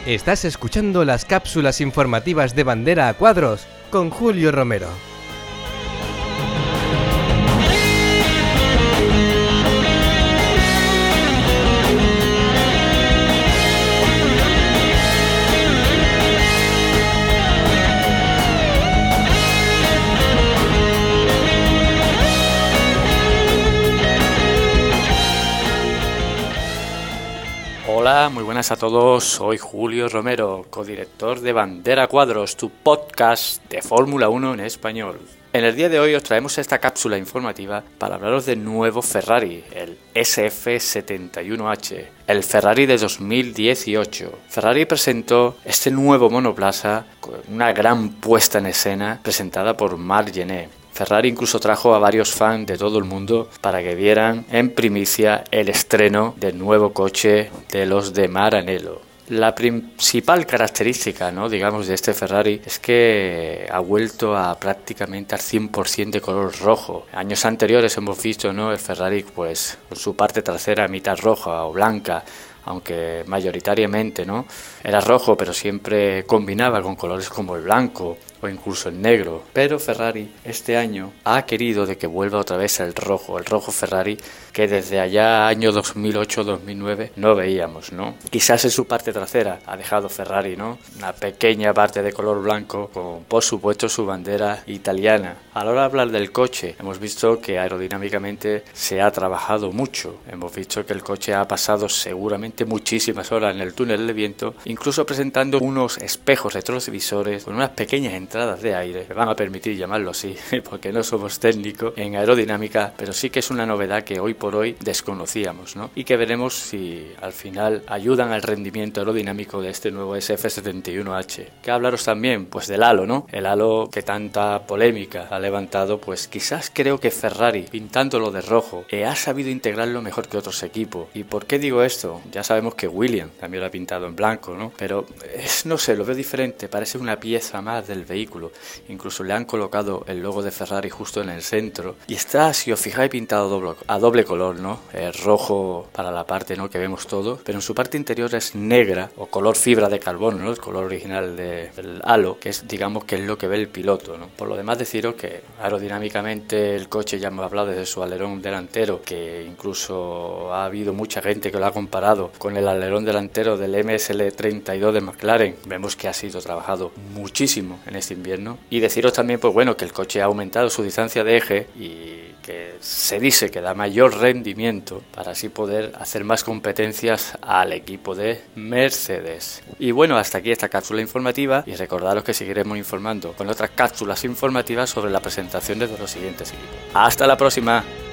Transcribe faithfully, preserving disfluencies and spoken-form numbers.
Estás escuchando las cápsulas informativas de Bandera a Cuadros con Julio Romero. Hola, muy buenas a todos, soy Julio Romero, codirector de Bandera a Cuadros, tu podcast de Fórmula uno en español. En el día de hoy os traemos esta cápsula informativa para hablaros del nuevo Ferrari, el S F setenta y uno H, el Ferrari de dos mil dieciocho. Ferrari presentó este nuevo monoplaza con una gran puesta en escena presentada por Marc Gené. Ferrari incluso trajo a varios fans de todo el mundo para que vieran en primicia el estreno del nuevo coche de los de Maranello. La principal característica, ¿no?, digamos, de este Ferrari es que ha vuelto a prácticamente al cien por ciento de color rojo. Años anteriores hemos visto, ¿no?, el Ferrari pues con su parte trasera mitad roja o blanca, aunque mayoritariamente, ¿no?, era rojo, pero siempre combinaba con colores como el blanco o incluso el negro. Pero Ferrari este año ha querido de que vuelva otra vez el rojo, el rojo Ferrari que desde allá año dos mil ocho dos mil nueve no veíamos, ¿no? Quizás en su parte trasera ha dejado Ferrari, ¿no?, una pequeña parte de color blanco con, por supuesto, su bandera italiana. A la hora de hablar del coche, hemos visto que aerodinámicamente se ha trabajado mucho. Hemos visto que el coche ha pasado seguramente muchísimas horas en el túnel de viento, incluso presentando unos espejos retrovisores con unas pequeñas entradas de aire que van a permitir llamarlo así, porque no somos técnicos en aerodinámica, pero sí que es una novedad que hoy por hoy desconocíamos, ¿no?, y que veremos si al final ayudan al rendimiento aerodinámico de este nuevo S F setenta y uno H. ¿Qué hablaros también? Pues del halo, ¿no? El halo que tanta polémica ha levantado, pues quizás creo que Ferrari, pintándolo de rojo, eh, ha sabido integrarlo mejor que otros equipos. ¿Y por qué digo esto? Ya sabemos que Williams también lo ha pintado en blanco, ¿no? Pero es, no sé, lo veo diferente, parece una pieza más del vehículo. Incluso le han colocado el logo de Ferrari justo en el centro y está, si os fijáis, pintado doble, a doble color, ¿no? El rojo para la parte, ¿no?, que vemos todo, pero en su parte interior es negra o color fibra de carbono, ¿no?, el color original de, del halo, que es, digamos, que es lo que ve el piloto, ¿no? Por lo demás, deciros que aerodinámicamente el coche, ya hemos hablado desde su alerón delantero, que incluso ha habido mucha gente que lo ha comparado con el alerón delantero del M S L treinta y dos de McLaren. Vemos que ha sido trabajado muchísimo en este invierno. Y deciros también, pues bueno, que el coche ha aumentado su distancia de eje y que se dice que da mayor rendimiento para así poder hacer más competencias al equipo de Mercedes. Y bueno, hasta aquí esta cápsula informativa y recordaros que seguiremos informando con otras cápsulas informativas sobre las presentaciones de los siguientes equipos. ¡Hasta la próxima!